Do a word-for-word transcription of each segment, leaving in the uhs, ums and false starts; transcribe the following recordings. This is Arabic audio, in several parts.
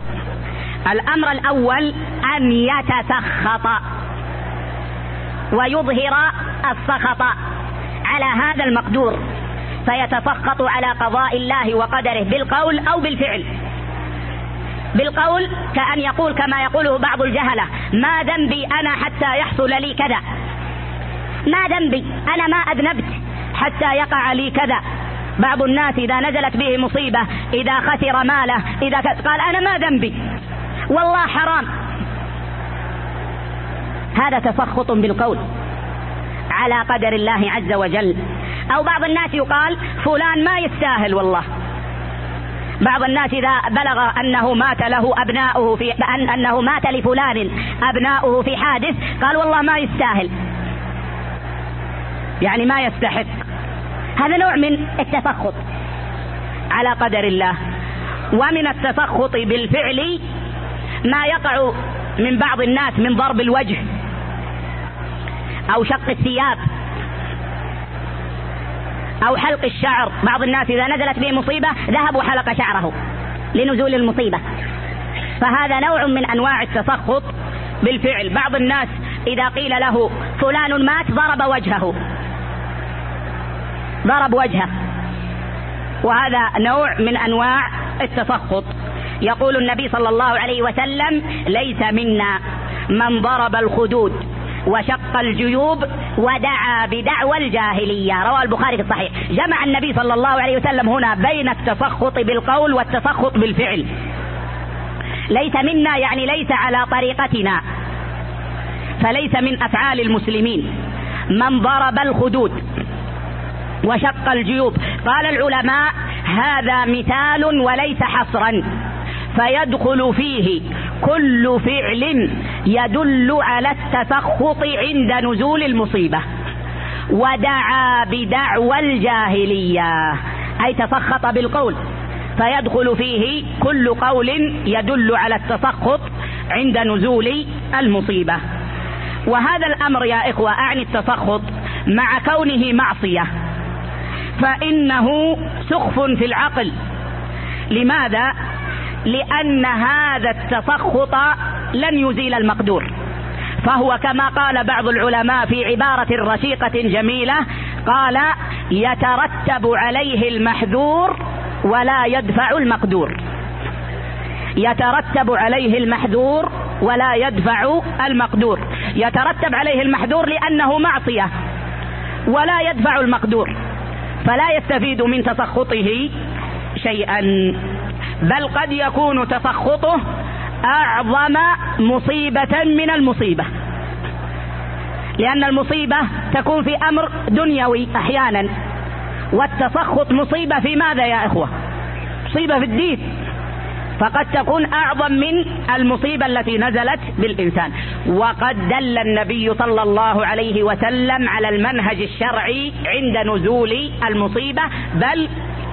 الأمر الأول أن يتسخط ويظهر السخط على هذا المقدور، فيتسخط على قضاء الله وقدره بالقول أو بالفعل. بالقول كأن يقول كما يقوله بعض الجهلة: ما ذنبي أنا حتى يحصل لي كذا، ما ذنبي أنا ما أذنبت حتى يقع لي كذا. بعض الناس إذا نزلت به مصيبة، إذا خسر ماله، إذا قال أنا ما ذنبي والله حرام، هذا تسخط بالقول على قدر الله عز وجل. أو بعض الناس يقال فلان ما يستاهل والله. بعض الناس إذا بلغ أنه مات له أبناؤه في أن أنه مات لفلان أبناؤه في حادث، قال والله ما يستاهل، يعني ما يستحق. هذا نوع من التسخط على قدر الله. ومن التسخط بالفعل ما يقع من بعض الناس من ضرب الوجه أو شق الثياب أو حلق الشعر. بعض الناس إذا نزلت به مصيبة ذهب وحلق شعره لنزول المصيبة، فهذا نوع من أنواع التسخط بالفعل. بعض الناس إذا قيل له فلان مات ضرب وجهه، ضرب وجهه، وهذا نوع من أنواع التسخط. يقول النبي صلى الله عليه وسلم: ليس منا من ضرب الخدود وشق الجيوب ودعا بدعوى الجاهلية. رواه البخاري في الصحيح. جمع النبي صلى الله عليه وسلم هنا بين التسخط بالقول والتسخط بالفعل. ليس منا يعني ليس على طريقتنا، فليس من أفعال المسلمين من ضرب الخدود وشق الجيوب. قال العلماء: هذا مثال وليس حصرا، فيدخل فيه كل فعل يدل على التسخط عند نزول المصيبة. ودعا بدعوى الجاهلية أي تسخط بالقول، فيدخل فيه كل قول يدل على التسخط عند نزول المصيبة. وهذا الأمر يا إخوة، أعني التسخط مع كونه معصية، فإنه سخف في العقل. لماذا؟ لأن هذا التسخط لن يزيل المقدور، فهو كما قال بعض العلماء في عبارة رشيقة جميلة، قال: يترتب عليه المحذور ولا يدفع المقدور. يترتب عليه المحذور ولا يدفع المقدور. يترتب عليه المحذور لأنه معصية، ولا يدفع المقدور، فلا يستفيد من تسخطه شيئا، بل قد يكون تسخطه أعظم مصيبة من المصيبة، لأن المصيبة تكون في أمر دنيوي أحيانا، والتسخط مصيبة في ماذا يا إخوة؟ مصيبة في الدين، فقد تكون أعظم من المصيبة التي نزلت بالإنسان. وقد دل النبي صلى الله عليه وسلم على المنهج الشرعي عند نزول المصيبة، بل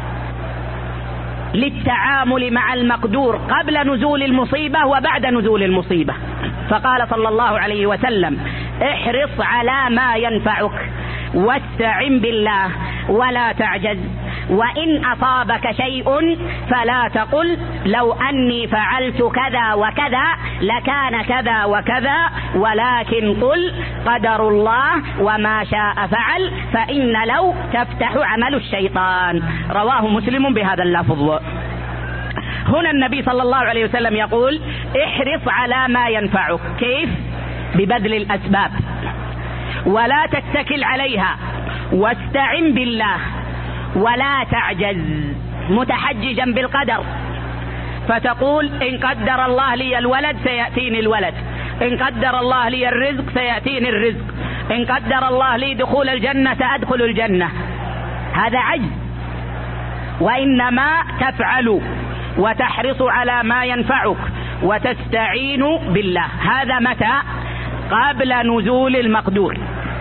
للتعامل مع المقدور قبل نزول المصيبة وبعد نزول المصيبة. فقال صلى الله عليه وسلم: احرص على ما ينفعك واستعن بالله ولا تعجز، وإن أصابك شيء فلا تقل لو أني فعلت كذا وكذا لكان كذا وكذا، ولكن قل قدر الله وما شاء فعل، فإن لو تفتح عمل الشيطان. رواه مسلم بهذا اللفظ. هنا النبي صلى الله عليه وسلم يقول: احرص على ما ينفعك. كيف؟ ببذل الأسباب ولا تتكل عليها، واستعن بالله ولا تعجز، متحججا بالقدر، فتقول إن قدر الله لي الولد سيأتيني الولد، إن قدر الله لي الرزق سيأتيني الرزق، إن قدر الله لي دخول الجنة سأدخل الجنة. هذا عجز. وإنما تفعل وتحرص على ما ينفعك وتستعين بالله. هذا متى؟ قبل نزول المقدور.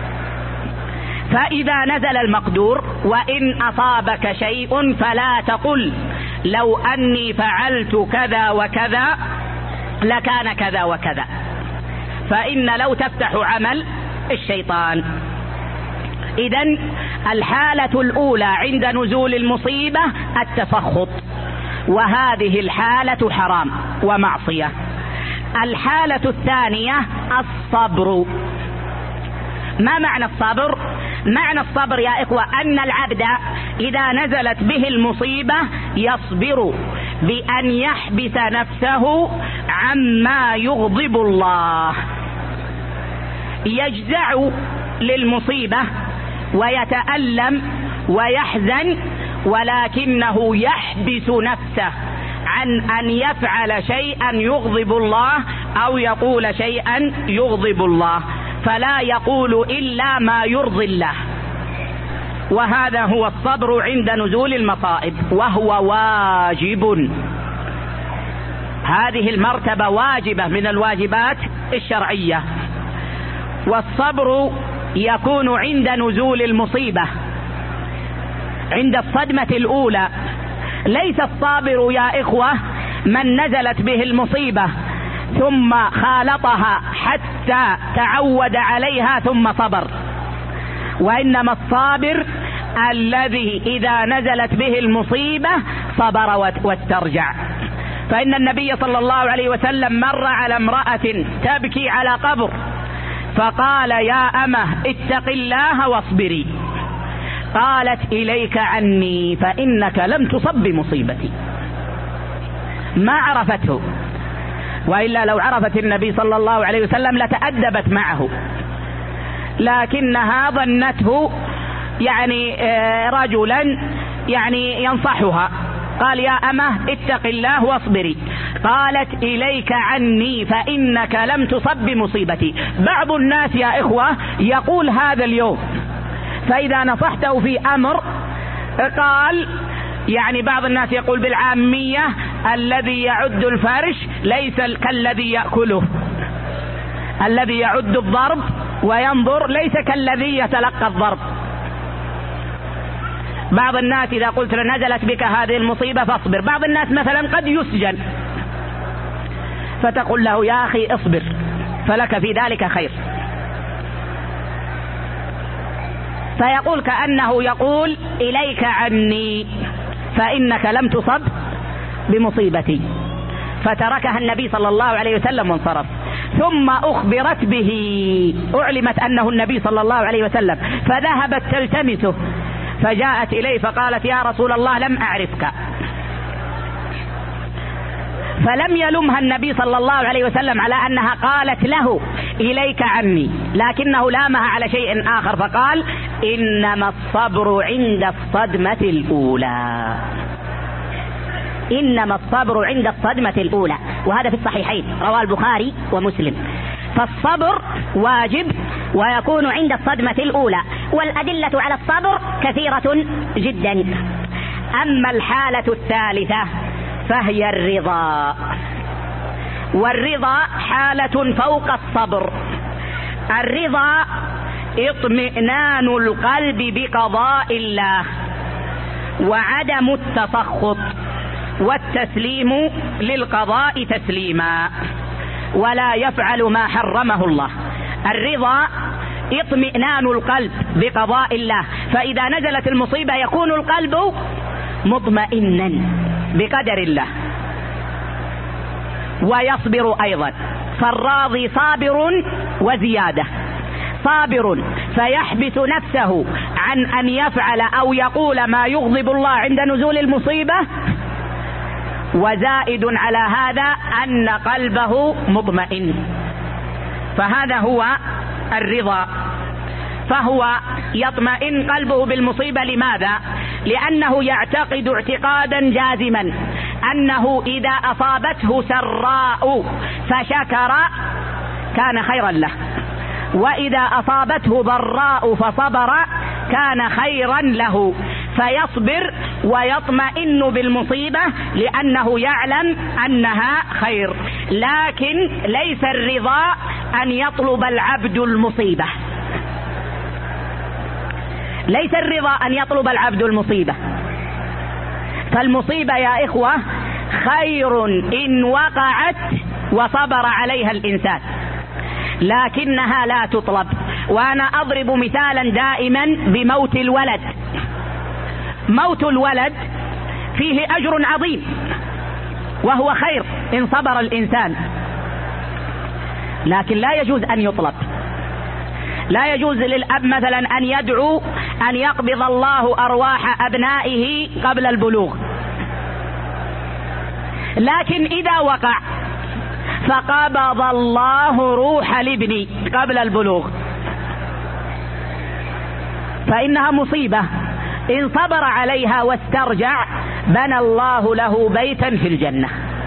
فإذا نزل المقدور: وإن أصابك شيء فلا تقل لو أني فعلت كذا وكذا لكان كذا وكذا، فإن لو تفتح عمل الشيطان. إذن الحالة الأولى عند نزول المصيبة التسخط، وهذه الحالة حرام ومعصية. الحالة الثانية الصبر. ما معنى الصبر؟ معنى الصبر يا إخوة أن العبد إذا نزلت به المصيبة يصبر بأن يحبس نفسه عما يغضب الله، يجزع للمصيبة ويتألم ويحزن، ولكنه يحبس نفسه عن أن يفعل شيئا يغضب الله أو يقول شيئا يغضب الله، فلا يقول إلا ما يرضي الله. وهذا هو الصبر عند نزول المصائب، وهو واجب. هذه المرتبة واجبة من الواجبات الشرعية. والصبر يكون عند نزول المصيبة، عند الصدمة الأولى. ليس الصابر يا إخوة من نزلت به المصيبة ثم خالطها حتى تعود عليها ثم صبر، وإنما الصابر الذي إذا نزلت به المصيبة صبر واسترجع. فإن النبي صلى الله عليه وسلم مر على امرأة تبكي على قبر فقال: يا أمه اتق الله واصبري. قالت: إليك عني فإنك لم تصب بمصيبتي. ما عرفته، وإلا لو عرفت النبي صلى الله عليه وسلم لتأدبت معه، لكنها ظنته يعني رجلا يعني ينصحها. قال: يا أمه اتق الله واصبري. قالت: إليك عني فإنك لم تصب بمصيبتي. بعض الناس يا إخوة يقول هذا اليوم، فإذا نصحته في أمر قال، يعني بعض الناس يقول بالعامية: الذي يعد الفرش ليس كالذي يأكله، الذي يعد الضرب وينظر ليس كالذي يتلقى الضرب. بعض الناس إذا قلت له نزلت بك هذه المصيبة فاصبر، بعض الناس مثلا قد يسجن فتقول له: يا أخي اصبر فلك في ذلك خير. فيقول كأنه يقول: إليك عني فإنك لم تصب بمصيبتي. فتركها النبي صلى الله عليه وسلم وانصرف. ثم أخبرت به، أعلمت أنه النبي صلى الله عليه وسلم، فذهبت تلتمسه، فجاءت إليه فقالت: يا رسول الله لم أعرفك. فلم يلمها النبي صلى الله عليه وسلم على أنها قالت له إليك عني، لكنه لامها على شيء آخر فقال: إنما الصبر عند الصدمة الأولى. إنما الصبر عند الصدمة الأولى، وهذا في الصحيحين رواه البخاري ومسلم. فالصبر واجب ويكون عند الصدمة الأولى، والأدلة على الصبر كثيرة جدا. أما الحالة الثالثة فهي الرضا، والرضا حالة فوق الصبر. الرضا اطمئنان القلب بقضاء الله وعدم التسخط والتسليم للقضاء تسليما، ولا يفعل ما حرمه الله. الرضا اطمئنان القلب بقضاء الله، فإذا نزلت المصيبة يكون القلب مطمئنا بقدر الله ويصبر أيضا. فالراضي صابر وزيادة، صابر فيحبس نفسه عن أن يفعل أو يقول ما يغضب الله عند نزول المصيبة، وزائد على هذا أن قلبه مطمئن. فهذا هو الرضا، فهو يطمئن قلبه بالمصيبة. لماذا؟ لأنه يعتقد اعتقادا جازما أنه إذا أصابته سراء فشكر كان خيرا له، وإذا أصابته ضراء فصبر كان خيرا له، فيصبر ويطمئن بالمصيبة لأنه يعلم أنها خير. لكن ليس الرضا أن يطلب العبد المصيبة، ليس الرضا أن يطلب العبد المصيبة. فالمصيبة يا إخوة خير إن وقعت وصبر عليها الإنسان، لكنها لا تطلب. وأنا أضرب مثالا دائما بموت الولد. موت الولد فيه أجر عظيم، وهو خير إن صبر الإنسان، لكن لا يجوز أن يطلب. لا يجوز للأب مثلا أن يدعو أن يقبض الله أرواح أبنائه قبل البلوغ، لكن إذا وقع فقبض الله روح لابني قبل البلوغ فإنها مصيبة. إن صبر عليها واسترجع بنى الله له بيتا في الجنة.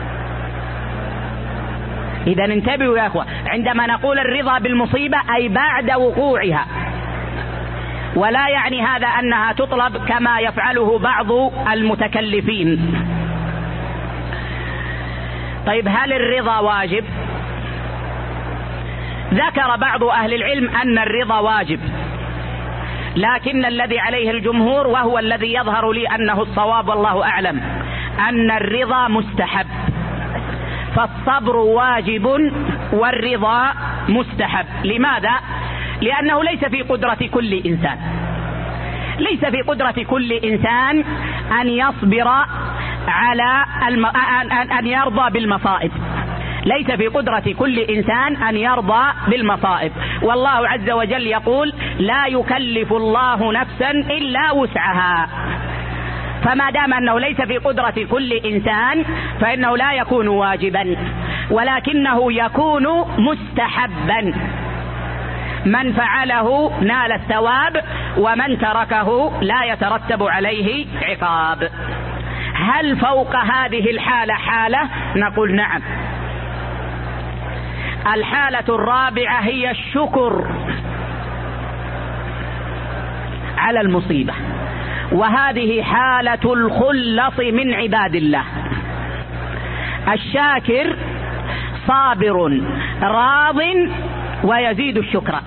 إذا انتبهوا يا أخوة، عندما نقول الرضا بالمصيبة أي بعد وقوعها، ولا يعني هذا أنها تطلب كما يفعله بعض المتكلفين. طيب، هل الرضا واجب؟ ذكر بعض أهل العلم أن الرضا واجب، لكن الذي عليه الجمهور وهو الذي يظهر لي أنه الصواب والله أعلم أن الرضا مستحب. فالصبر واجب والرضا مستحب. لماذا؟ لأنه ليس في قدرة كل إنسان ليس في قدرة كل إنسان أن يصبر على الم... أن يرضى بالمصائب. ليس في قدرة كل إنسان أن يرضى بالمصائب، والله عز وجل يقول: لا يكلف الله نفسا إلا وسعها. فما دام أنه ليس في قدرة كل إنسان فإنه لا يكون واجبا، ولكنه يكون مستحبا. من فعله نال الثواب، ومن تركه لا يترتب عليه عقاب. هل فوق هذه الحالة حالة؟ نقول نعم. الحالة الرابعة هي الشكر على المصيبة، وهذه حالة الخلص من عباد الله. الشاكر صابر راض ويزيد الشكر،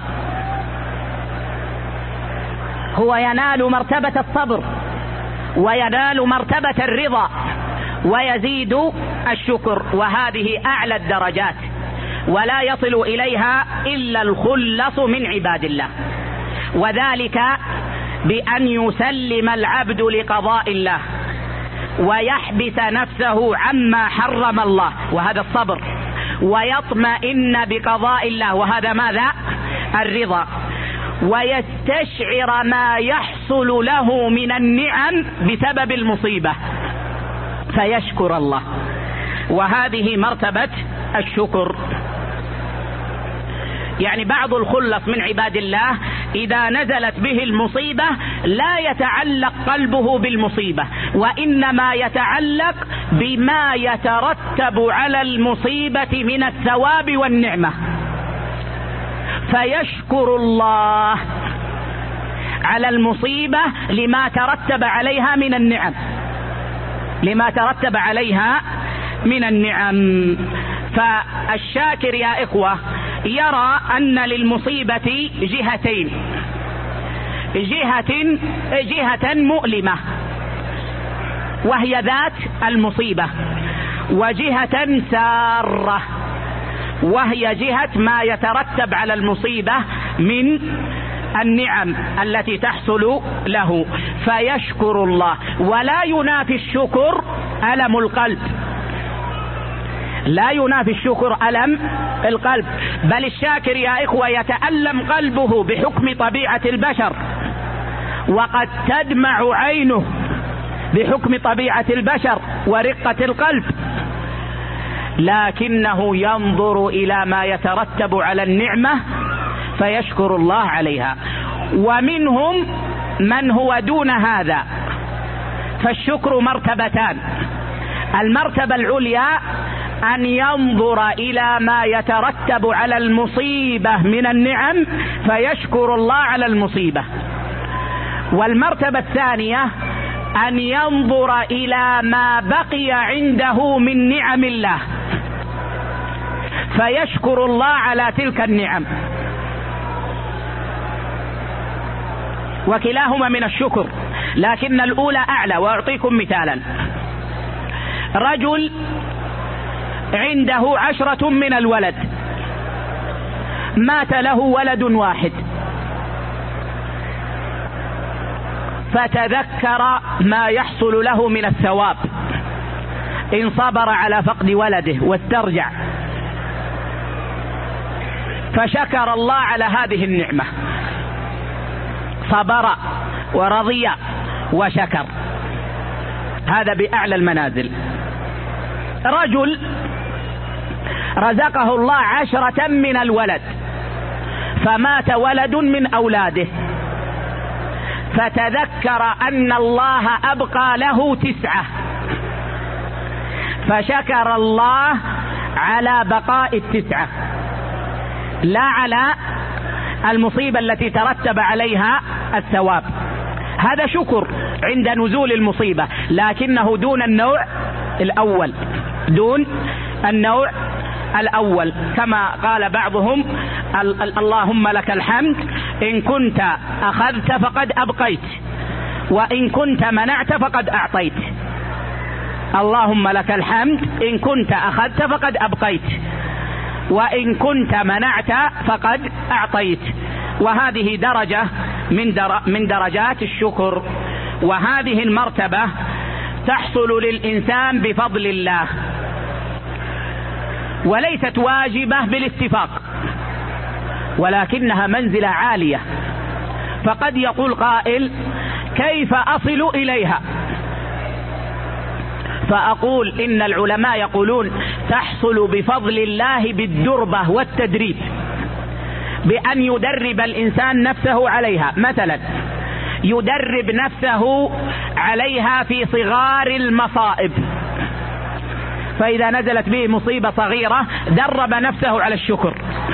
هو ينال مرتبة الصبر وينال مرتبة الرضا ويزيد الشكر، وهذه أعلى الدرجات ولا يصل إليها إلا الخلص من عباد الله، وذلك بأن يسلم العبد لقضاء الله ويحبس نفسه عما حرم الله، وهذا الصبر، ويطمئن بقضاء الله، وهذا ماذا؟ الرضا، ويستشعر ما يحصل له من النعم بسبب المصيبة فيشكر الله، وهذه مرتبة الشكر. يعني بعض الخلص من عباد الله إذا نزلت به المصيبة لا يتعلق قلبه بالمصيبة، وإنما يتعلق بما يترتب على المصيبة من الثواب والنعمة، فيشكر الله على المصيبة لما ترتب عليها من النعم لما ترتب عليها من النعم. فالشاكر يا إخوة يرى أن للمصيبة جهتين، جهة جهة مؤلمة وهي ذات المصيبة، وجهة سارة وهي جهة ما يترتب على المصيبة من النعم التي تحصل له، فيشكر الله. ولا ينافي الشكر ألم القلب، لا ينافي الشكر ألم القلب، بل الشاكر يا إخوة يتألم قلبه بحكم طبيعة البشر، وقد تدمع عينه بحكم طبيعة البشر ورقة القلب، لكنه ينظر إلى ما يترتب على النعمة فيشكر الله عليها. ومنهم من هو دون هذا، فالشكر مرتبتان: المرتبة العليا أن ينظر إلى ما يترتب على المصيبة من النعم فيشكر الله على المصيبة، والمرتبة الثانية أن ينظر إلى ما بقي عنده من نعم الله فيشكر الله على تلك النعم، وكلاهما من الشكر، لكن الأولى أعلى. وأعطيكم مثالا: رجل عنده عشرة من الولد، مات له ولد واحد، فتذكر ما يحصل له من الثواب إن صبر على فقد ولده واسترجع فشكر الله على هذه النعمة، صبر ورضي وشكر، هذا بأعلى المنازل. رجل رزقه الله عشرة من الولد فمات ولد من أولاده، فتذكر أن الله أبقى له تسعة فشكر الله على بقاء التسعة لا على المصيبة التي ترتب عليها الثواب. هذا شكر عند نزول المصيبة، لكنه دون النوع الأول، دون النوع الأول، كما قال بعضهم: اللهم لك الحمد إن كنت أخذت فقد أبقيت، وإن كنت منعت فقد أعطيت. اللهم لك الحمد إن كنت أخذت فقد أبقيت، وإن كنت منعت فقد أعطيت. وهذه درجة من, در من درجات الشكر، وهذه المرتبة تحصل للإنسان بفضل الله، وليست واجبة بالاتفاق، ولكنها منزلة عالية. فقد يقول قائل: كيف أصل إليها؟ فأقول إن العلماء يقولون تحصل بفضل الله بالدربة والتدريب، بأن يدرب الإنسان نفسه عليها. مثلا يدرب نفسه عليها في صغار المصائب، فإذا نزلت به مصيبة صغيرة درب نفسه على الشكر،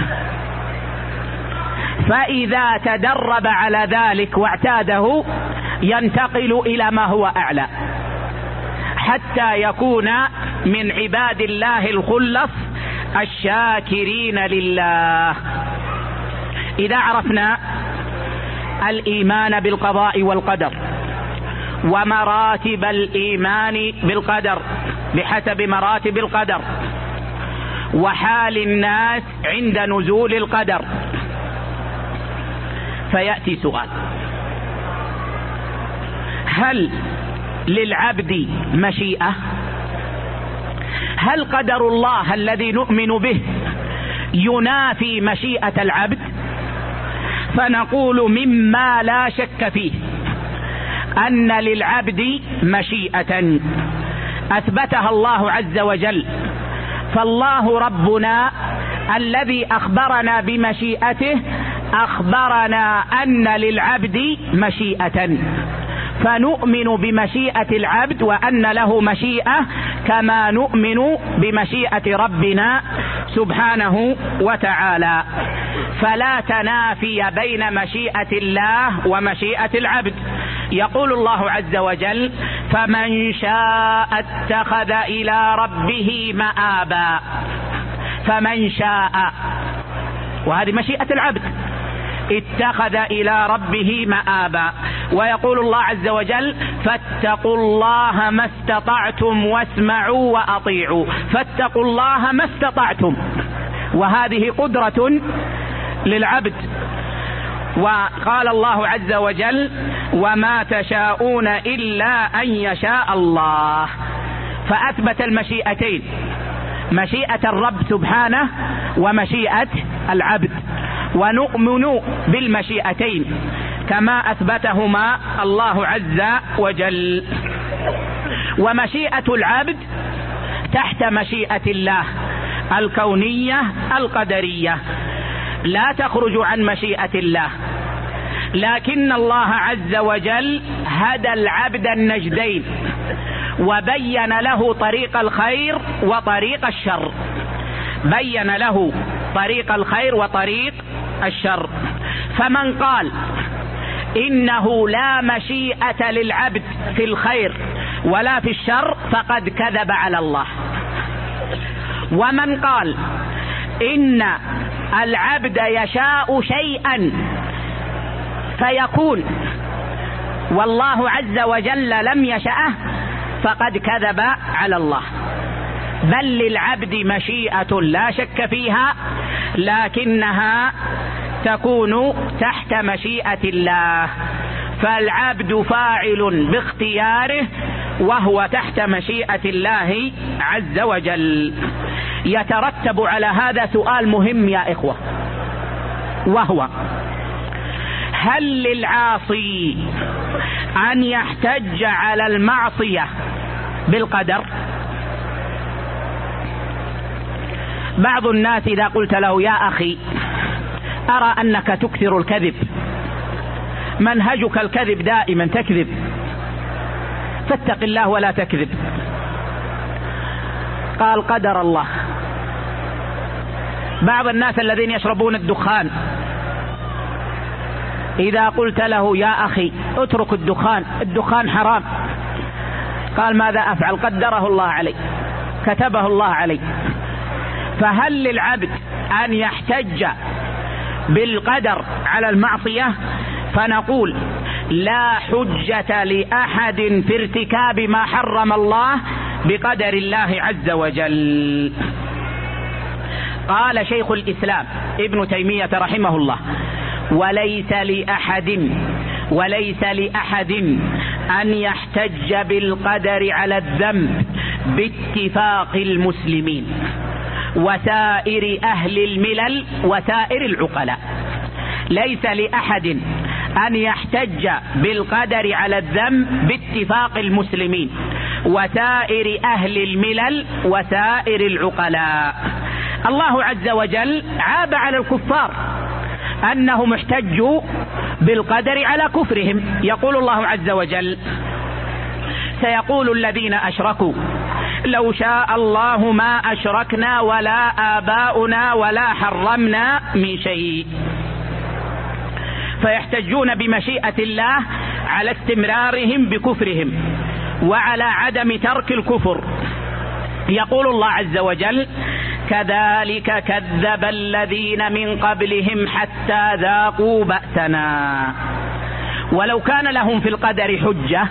فإذا تدرب على ذلك واعتاده ينتقل إلى ما هو أعلى، حتى يكون من عباد الله الخلص الشاكرين لله. إذا عرفنا الإيمان بالقضاء والقدر ومراتب الإيمان بالقدر بحسب مراتب القدر وحال الناس عند نزول القدر، فيأتي سؤال: هل للعبد مشيئة؟ هل قدر الله الذي نؤمن به ينافي مشيئة العبد؟ فنقول مما لا شك فيه أن للعبد مشيئة أثبتها الله عز وجل. فالله ربنا الذي أخبرنا بمشيئته أخبرنا أن للعبد مشيئة، فنؤمن بمشيئة العبد وأن له مشيئة كما نؤمن بمشيئة ربنا سبحانه وتعالى. فلا تنافي بين مشيئة الله ومشيئة العبد. يقول الله عز وجل: فمن شاء اتخذ إلى ربه مآبا. فمن شاء، وهذه مشيئة العبد، اتخذ إلى ربه مآبا. ويقول الله عز وجل: فاتقوا الله ما استطعتم واسمعوا وأطيعوا. فاتقوا الله ما استطعتم، وهذه قدرة للعبد. وقال الله عز وجل: وما تشاءون إلا أن يشاء الله. فأثبت المشيئتين، مشيئة الرب سبحانه ومشيئة العبد، ونؤمن بالمشيئتين كما أثبتهما الله عز وجل. ومشيئة العبد تحت مشيئة الله الكونية القدرية، لا تخرج عن مشيئة الله. لكن الله عز وجل هدى العبد النجدين وبين له طريق الخير وطريق الشر، بين له طريق الخير وطريق الشر. فمن قال إنه لا مشيئة للعبد في الخير ولا في الشر فقد كذب على الله. ومن قال إن العبد يشاء شيئا فيكون والله عز وجل لم يشأه فقد كذب على الله. بل للعبد مشيئة لا شك فيها، لكنها تكون تحت مشيئة الله. فالعبد فاعل باختياره وهو تحت مشيئة الله عز وجل. يترتب على هذا سؤال مهم يا إخوة، وهو: هل للعاصي أن يحتج على المعصية بالقدر؟ بعض الناس إذا قلت له: يا أخي أرى أنك تكثر الكذب، منهجك الكذب دائما، تكذب، فاتق الله ولا تكذب. قال: قدر الله. بعض الناس الذين يشربون الدخان إذا قلت له: يا أخي اترك الدخان، الدخان حرام، قال: ماذا أفعل؟ قدره الله علي، كتبه الله علي. فهل للعبد أن يحتج بالقدر على المعصية؟ فنقول: لا حجة لأحد في ارتكاب ما حرم الله بقدر الله عز وجل. قال شيخ الإسلام ابن تيمية رحمه الله: وليس لأحد وليس لأحد أن يحتج بالقدر على الذنب باتفاق المسلمين وسائر أهل الملل وسائر العقلاء. ليس لأحد أن يحتج بالقدر على الذنب باتفاق المسلمين وسائر أهل الملل وسائر العقلاء. الله عز وجل عاب على الكفار أنهم احتجوا بالقدر على كفرهم. يقول الله عز وجل: سيقول الذين أشركوا لو شاء الله ما أشركنا ولا آباؤنا ولا حرمنا من شيء. فيحتجون بمشيئة الله على استمرارهم بكفرهم وعلى عدم ترك الكفر. يقول الله عز وجل: كذلك كذب الذين من قبلهم حتى ذاقوا بأسنا. ولو كان لهم في القدر حجة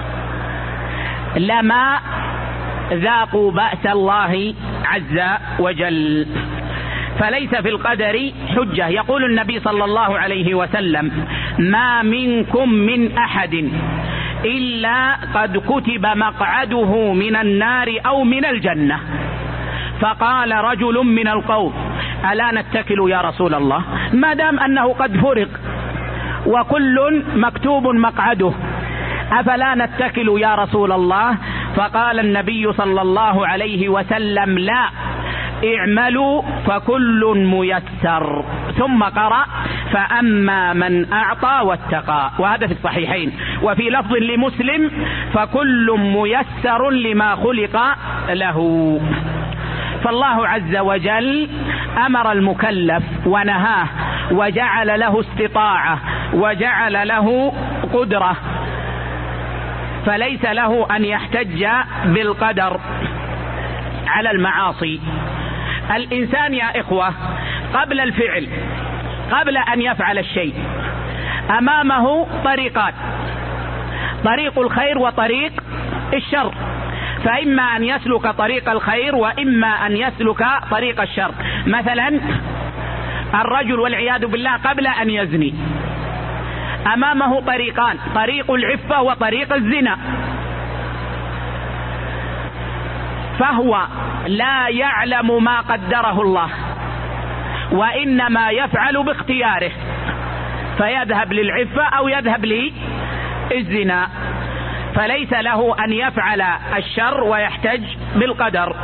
لما ذاقوا بأس الله عز وجل. فليس في القدر حجة. يقول النبي صلى الله عليه وسلم: ما منكم من أحد إلا قد كتب مقعده من النار أو من الجنة. فقال رجل من القوم: ألا نتكل يا رسول الله؟ ما دام أنه قد فرق وكل مكتوب مقعده أفلا نتكل يا رسول الله؟ فقال النبي صلى الله عليه وسلم: لا، اعملوا فكل ميسر. ثم قرأ: فأما من أعطى واتقى. وهذا في الصحيحين. وفي لفظ لمسلم: فكل ميسر لما خلق له. فالله عز وجل أمر المكلف ونهاه وجعل له استطاعة وجعل له قدرة، فليس له أن يحتج بالقدر على المعاصي. الإنسان يا إخوة قبل الفعل، قبل أن يفعل الشيء، أمامه طريقات: طريق الخير وطريق الشر. فإما أن يسلك طريق الخير وإما أن يسلك طريق الشر. مثلا الرجل والعياذ بالله قبل أن يزني أمامه طريقان: طريق العفة وطريق الزنا. فهو لا يعلم ما قدره الله وإنما يفعل باختياره، فيذهب للعفة أو يذهب للزنا. فليس له أن يفعل الشر ويحتج بالقدر.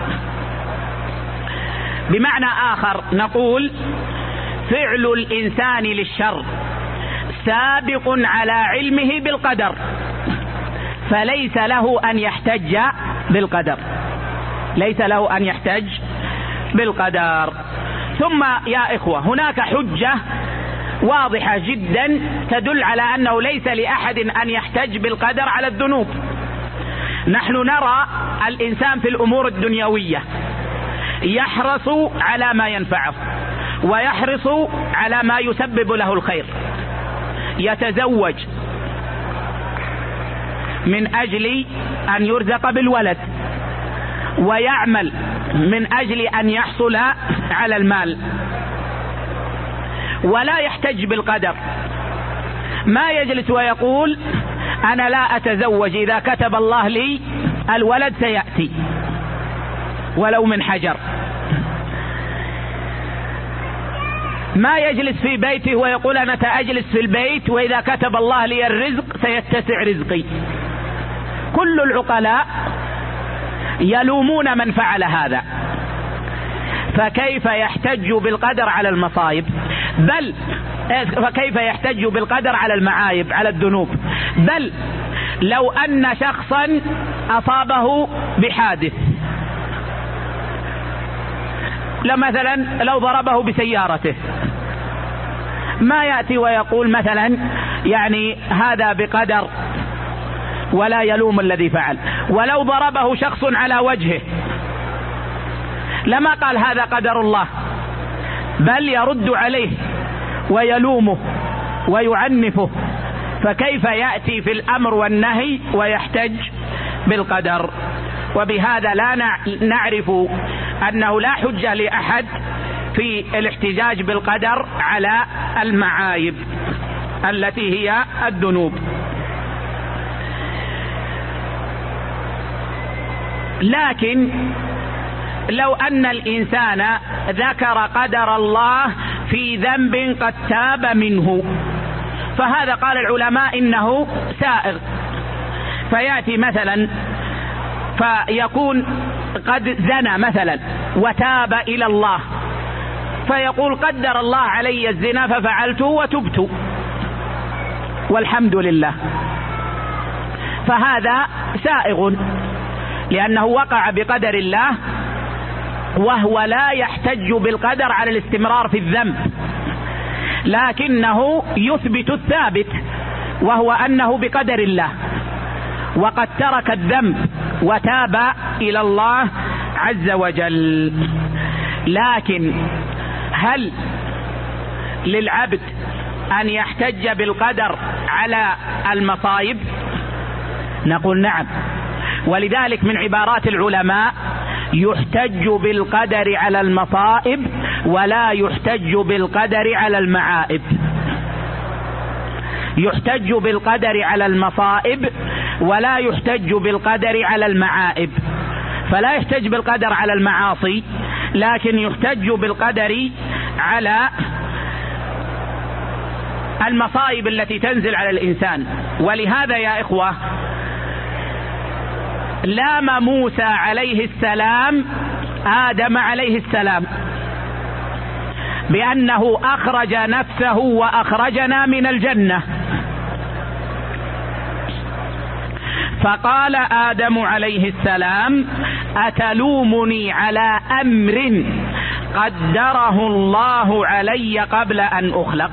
بمعنى آخر نقول: فعل الإنسان للشر سابق على علمه بالقدر، فليس له أن يحتج بالقدر، ليس له أن يحتج بالقدر. ثم يا إخوة هناك حجة واضحة جدا تدل على أنه ليس لأحد أن يحتج بالقدر على الذنوب. نحن نرى الإنسان في الأمور الدنيوية يحرص على ما ينفعه ويحرص على ما يسبب له الخير، يتزوج من أجل أن يرزق بالولد، ويعمل من أجل أن يحصل على المال، ولا يحتج بالقدر. ما يجلس ويقول: أنا لا أتزوج، إذا كتب الله لي الولد سيأتي ولو من حجر. ما يجلس في بيته ويقول أنا سأجلس في البيت وإذا كتب الله لي الرزق سيتسع رزقي. كل العقلاء يلومون من فعل هذا، فكيف يحتج بالقدر على المصائب؟ بل فكيف يحتج بالقدر على المعايب، على الذنوب؟ بل لو أن شخصا أصابه بحادث، مثلا لو ضربه بسيارته، ما يأتي ويقول مثلا يعني هذا بقدر ولا يلوم الذي فعل. ولو ضربه شخص على وجهه لما قال هذا قدر الله، بل يرد عليه ويلومه ويعنفه. فكيف يأتي في الأمر والنهي ويحتج بالقدر؟ وبهذا لا نعرف أنه لا حجة لأحد في الاحتجاج بالقدر على المعايب التي هي الذنوب. لكن لو أن الإنسان ذكر قدر الله في ذنب قد تاب منه، فهذا قال العلماء إنه سائغ. فيأتي مثلا فيكون قد زنى مثلا وتاب إلى الله، فيقول قدر الله علي الزنا ففعلته وتبت والحمد لله، فهذا سائغ لأنه وقع بقدر الله وهو لا يحتج بالقدر على الاستمرار في الذنب، لكنه يثبت الثابت وهو أنه بقدر الله وقد ترك الذنب وتاب إلى الله عز وجل. لكن هل للعبد أن يحتج بالقدر على المصائب؟ نقول نعم. ولذلك من عبارات العلماء يحتج بالقدر على المصائب ولا يحتج بالقدر على المعائب. يحتج بالقدر على المصائب ولا يحتج بالقدر على المعائب. فلا يحتج بالقدر على المعاصي، لكن يحتج بالقدر على المصائب التي تنزل على الإنسان. ولهذا يا إخوة لام موسى عليه السلام آدم عليه السلام بأنه أخرج نفسه وأخرجنا من الجنة، فقال آدم عليه السلام أتلومني على أمر قدره الله علي قبل أن أخلق؟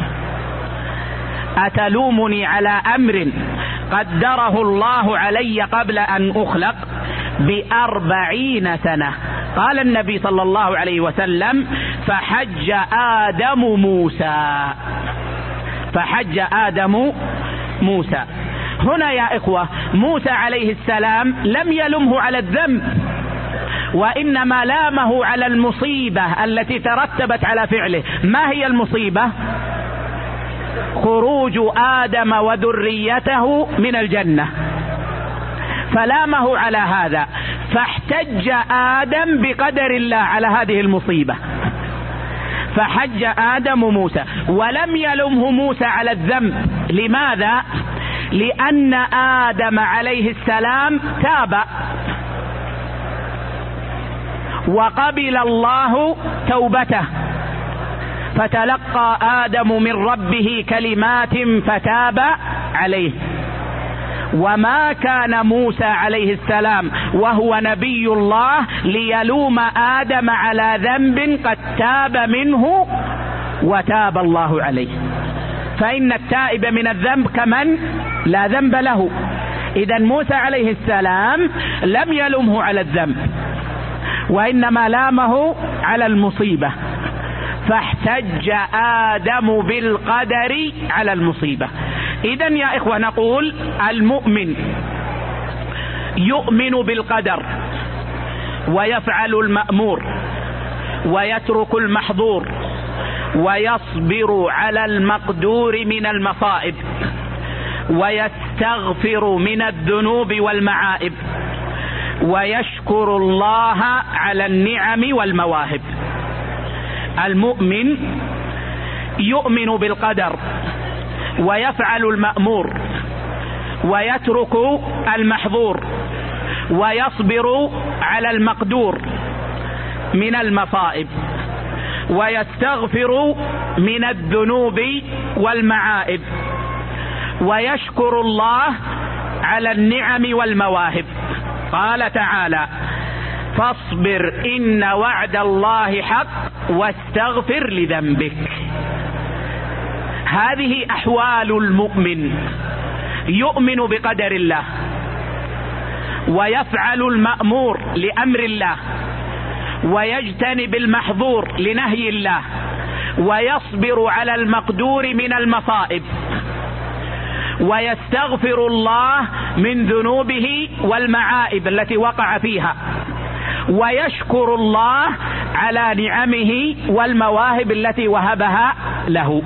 أتلومني على أمر قدره الله علي قبل أن أخلق بأربعين سنة. قال النبي صلى الله عليه وسلم فحج آدم موسى، فحج آدم موسى. هنا يا إخوة موسى عليه السلام لم يلمه على الذنب، وإنما لامه على المصيبة التي ترتبت على فعله. ما هي المصيبة؟ خروج آدم وذريته من الجنة، فلامه على هذا، فاحتج آدم بقدر الله على هذه المصيبة، فحج آدم موسى ولم يلمه موسى على الذنب. لماذا؟ لأن آدم عليه السلام تاب وقبل الله توبته، فتلقى آدم من ربه كلمات فتاب عليه. وما كان موسى عليه السلام وهو نبي الله ليلوم آدم على ذنب قد تاب منه وتاب الله عليه، فإن التائب من الذنب كمن لا ذنب له. إذن موسى عليه السلام لم يلمه على الذنب، وإنما لامه على المصيبة، فاحتج آدم بالقدر على المصيبة. إذن يا إخوة نقول المؤمن يؤمن بالقدر ويفعل المأمور ويترك المحظور ويصبر على المقدور من المصائب ويستمر ويستغفر من الذنوب والمعائب ويشكر الله على النعم والمواهب. المؤمن يؤمن بالقدر ويفعل المأمور ويترك المحظور ويصبر على المقدور من المصائب ويستغفر من الذنوب والمعائب ويشكر الله على النعم والمواهب. قال تعالى: فاصبر إن وعد الله حق واستغفر لذنبك. هذه أحوال المؤمن، يؤمن بقدر الله ويفعل المأمور لأمر الله ويجتنب المحظور لنهي الله ويصبر على المقدور من المصائب ويستغفر الله من ذنوبه والمعائب التي وقع فيها ويشكر الله على نعمه والمواهب التي وهبها له.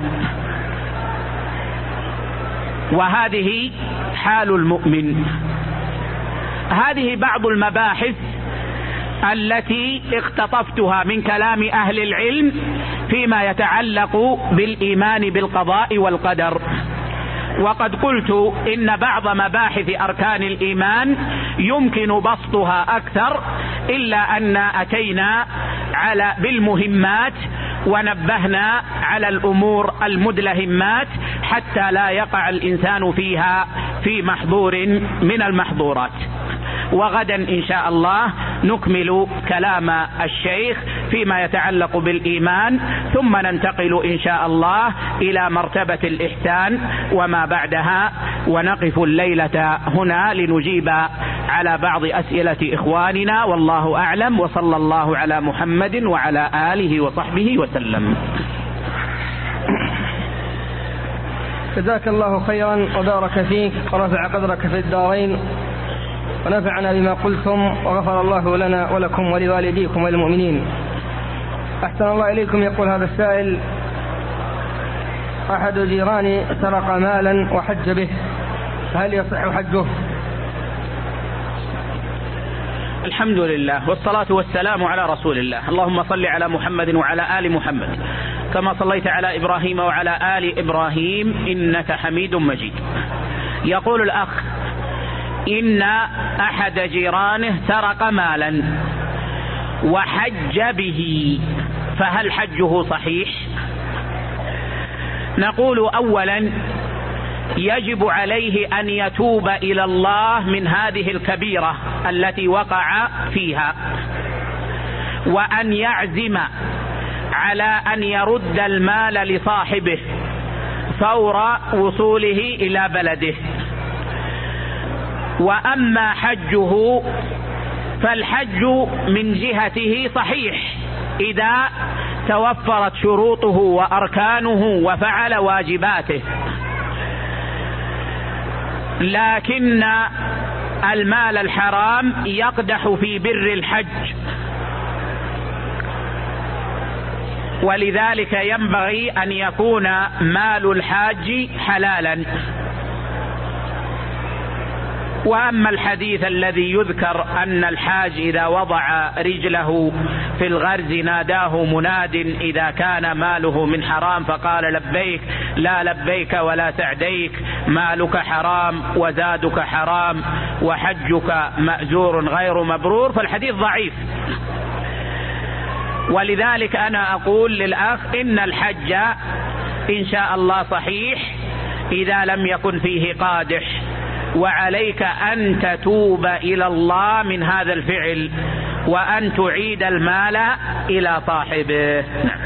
وهذه حال المؤمن. هذه بعض المباحث التي اقتطفتها من كلام أهل العلم فيما يتعلق بالإيمان بالقضاء والقدر. وقد قلت إن بعض مباحث أركان الإيمان يمكن بسطها أكثر، إلا أن أتينا على بالمهمات ونبهنا على الأمور المدلهمات حتى لا يقع الإنسان فيها في محظور من المحظورات. وغدا إن شاء الله نكمل كلام الشيخ فيما يتعلق بالإيمان، ثم ننتقل إن شاء الله إلى مرتبة الإحسان وما بعدها، ونقف الليلة هنا لنجيب على بعض أسئلة إخواننا، والله أعلم، وصلى الله على محمد وعلى آله وصحبه وسلم. جزاك الله خيرا وبارك فيك ورفع قدرك في الدارين، ونفعنا بما قلتم، وغفر الله لنا ولكم ولوالديكم وللمؤمنين. أحسن الله إليكم. يقول هذا السائل: أحد جيراني سرق مالا وحج به، فهل يصح حجه؟ الحمد لله والصلاة والسلام على رسول الله. اللهم صل على محمد وعلى آل محمد كما صليت على إبراهيم وعلى آل إبراهيم إنك حميد مجيد. يقول الأخ: إن أحد جيرانه سرق مالا وحج به، فهل حجه صحيح؟ نقول أولا: يجب عليه أن يتوب إلى الله من هذه الكبيرة التي وقع فيها، وأن يعزم على أن يرد المال لصاحبه فور وصوله إلى بلده. وأما حجه فالحج من جهته صحيح إذا توفرت شروطه وأركانه وفعل واجباته، لكن المال الحرام يقدح في بر الحج، ولذلك ينبغي أن يكون مال الحاج حلالا. وأما الحديث الذي يذكر أن الحاج إذا وضع رجله في الغرز ناداه مناد إذا كان ماله من حرام فقال لبيك، لا لبيك ولا سعديك، مالك حرام وزادك حرام وحجك مأجور غير مبرور، فالحديث ضعيف. ولذلك أنا أقول للأخ إن الحج إن شاء الله صحيح إذا لم يكن فيه قادح، وعليك أن تتوب إلى الله من هذا الفعل وأن تعيد المال إلى صاحبه.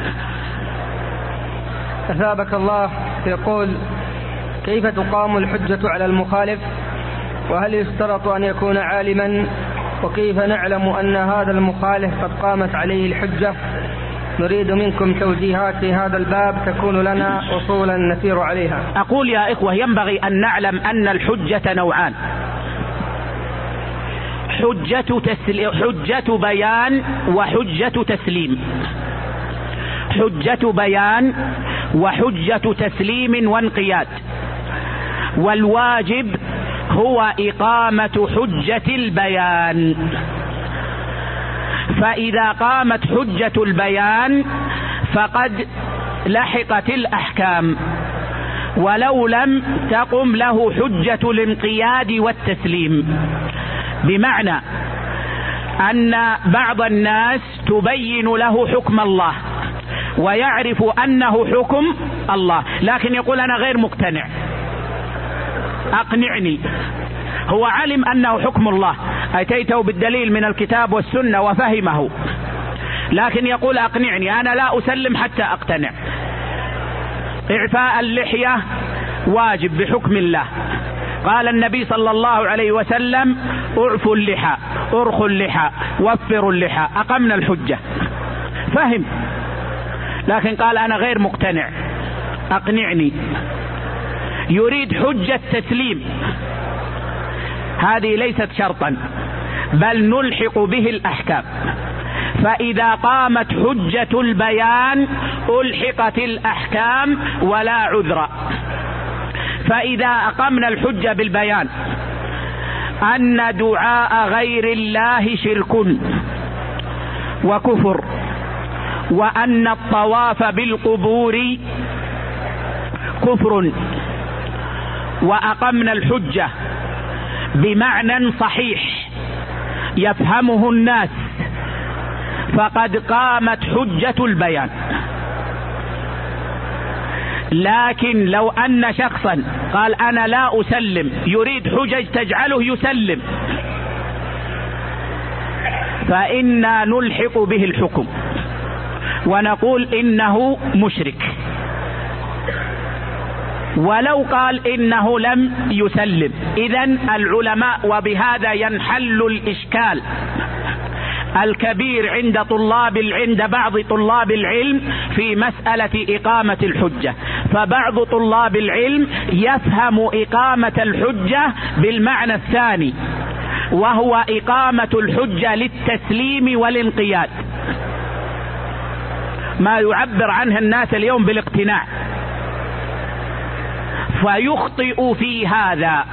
أثابك الله. يقول: كيف تقام الحجة على المخالف؟ وهل يشترط أن يكون عالما؟ وكيف نعلم أن هذا المخالف قد قامت عليه الحجة؟ نريد منكم توجيهات في هذا الباب تكون لنا أصولا نسير عليها. أقول يا إخوة: ينبغي أن نعلم أن الحجة نوعان: حجة, تسل... حجة بيان وحجة تسليم. حجة بيان وحجة تسليم وانقياد. والواجب هو إقامة حجة البيان. فإذا قامت حجة البيان فقد لحقت الأحكام، ولو لم تقم له حجة الانقياد والتسليم. بمعنى أن بعض الناس تبين له حكم الله ويعرف أنه حكم الله، لكن يقول أنا غير مقتنع، أقنعني. هو علم أنه حكم الله، أتيته بالدليل من الكتاب والسنة وفهمه، لكن يقول أقنعني، أنا لا أسلم حتى أقتنع. إعفاء اللحية واجب بحكم الله، قال النبي صلى الله عليه وسلم اعفوا اللحى، ارخوا اللحى، وفروا اللحى، أقمنا الحجة، فهم، لكن قال أنا غير مقتنع، أقنعني. يريد حجة تسليم، هذه ليست شرطا بل نلحق به الأحكام. فإذا قامت حجة البيان ألحقت الأحكام ولا عذر. فإذا أقمنا الحجة بالبيان أن دعاء غير الله شرك وكفر، وأن الطواف بالقبور كفر، وأقمنا الحجة بمعنى صحيح يفهمه الناس، فقد قامت حجة البيان. لكن لو أن شخصا قال أنا لا أسلم، يريد حجج تجعله يسلم، فإنا نلحق به الحكم ونقول إنه مشرك. ولو قال إنه لم يسلم، إذن العلماء، وبهذا ينحل الإشكال الكبير عند طلاب عند بعض طلاب العلم في مسألة إقامة الحجة. فبعض طلاب العلم يفهم إقامة الحجة بالمعنى الثاني، وهو إقامة الحجة للتسليم والانقياد، ما يعبر عنه الناس اليوم بالاقتناع، فيخطئ في هذا.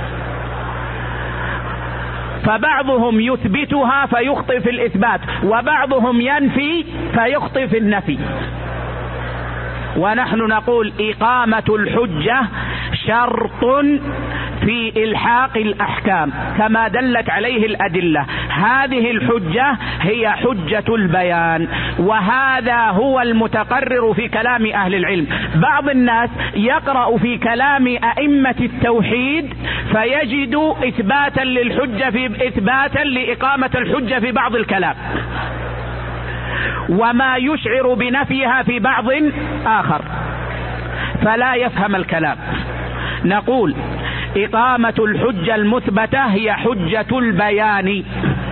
فبعضهم يثبتها فيخطئ في الإثبات، وبعضهم ينفي فيخطئ في النفي. ونحن نقول إقامة الحجة شرط في إلحاق الأحكام كما دلت عليه الأدلة. هذه الحجة هي حجة البيان، وهذا هو المتقرر في كلام أهل العلم. بعض الناس يقرأ في كلام أئمة التوحيد فيجد إثباتا للحجة في إثباتا لإقامة الحجة في بعض الكلام، وما يشعر بنفيها في بعض آخر، فلا يفهم الكلام. نقول إقامة الحجة المثبتة هي حجة البيان،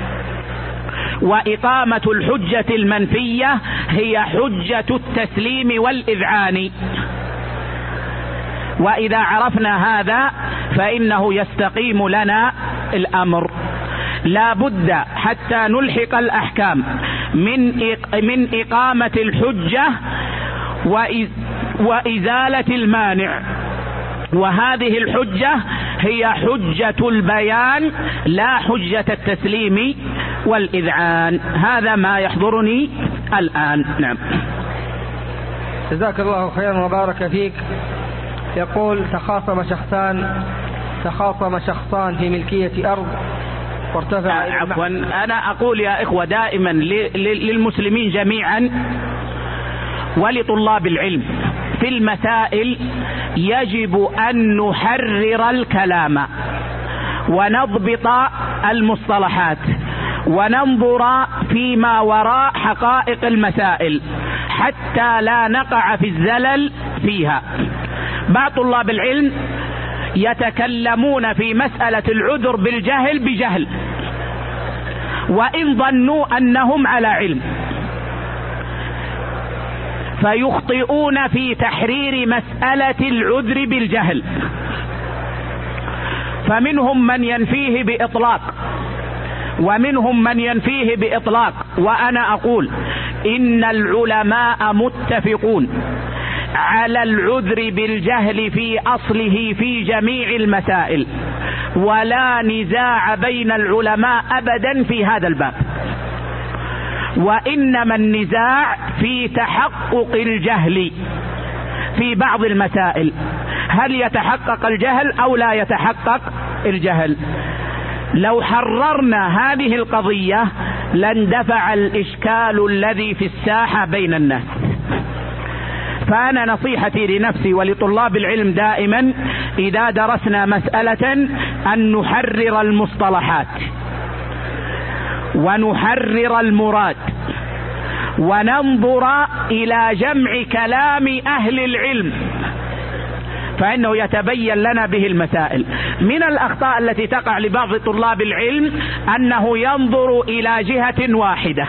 وإقامة الحجة المنفية هي حجة التسليم والإذعان. وإذا عرفنا هذا فإنه يستقيم لنا الأمر. لا بد حتى نلحق الأحكام من من إقامة الحجة وإزالة المانع، وهذه الحجة هي حجة البيان لا حجة التسليم والإذعان. هذا ما يحضرني الآن. نعم. جزاك الله خيرا وبارك فيك. يقول تخاصم شخصان تخاصم شخصان في ملكية أرض وارتفع. عفوا، أنا أقول يا إخوة دائما للمسلمين جميعا ولطلاب العلم في المسائل يجب أن نحرر الكلام ونضبط المصطلحات وننظر فيما وراء حقائق المسائل حتى لا نقع في الزلل فيها. بعض طلاب العلم يتكلمون في مسألة العذر بالجهل بجهل، وإن ظنوا أنهم على علم، فيخطئون في تحرير مسألة العذر بالجهل. فمنهم من ينفيه بإطلاق ومنهم من ينفيه بإطلاق، وأنا أقول إن العلماء متفقون على العذر بالجهل في أصله في جميع المسائل، ولا نزاع بين العلماء أبدا في هذا الباب، وإنما النزاع في تحقق الجهل في بعض المسائل، هل يتحقق الجهل أو لا يتحقق الجهل. لو حررنا هذه القضية لاندفع الإشكال الذي في الساحة بين الناس. فأنا نصيحتي لنفسي ولطلاب العلم دائما إذا درسنا مسألة أن نحرر المصطلحات ونحرر المراد وننظر إلى جمع كلام أهل العلم، فإنه يتبين لنا به المسائل. من الأخطاء التي تقع لبعض طلاب العلم أنه ينظر إلى جهة واحدة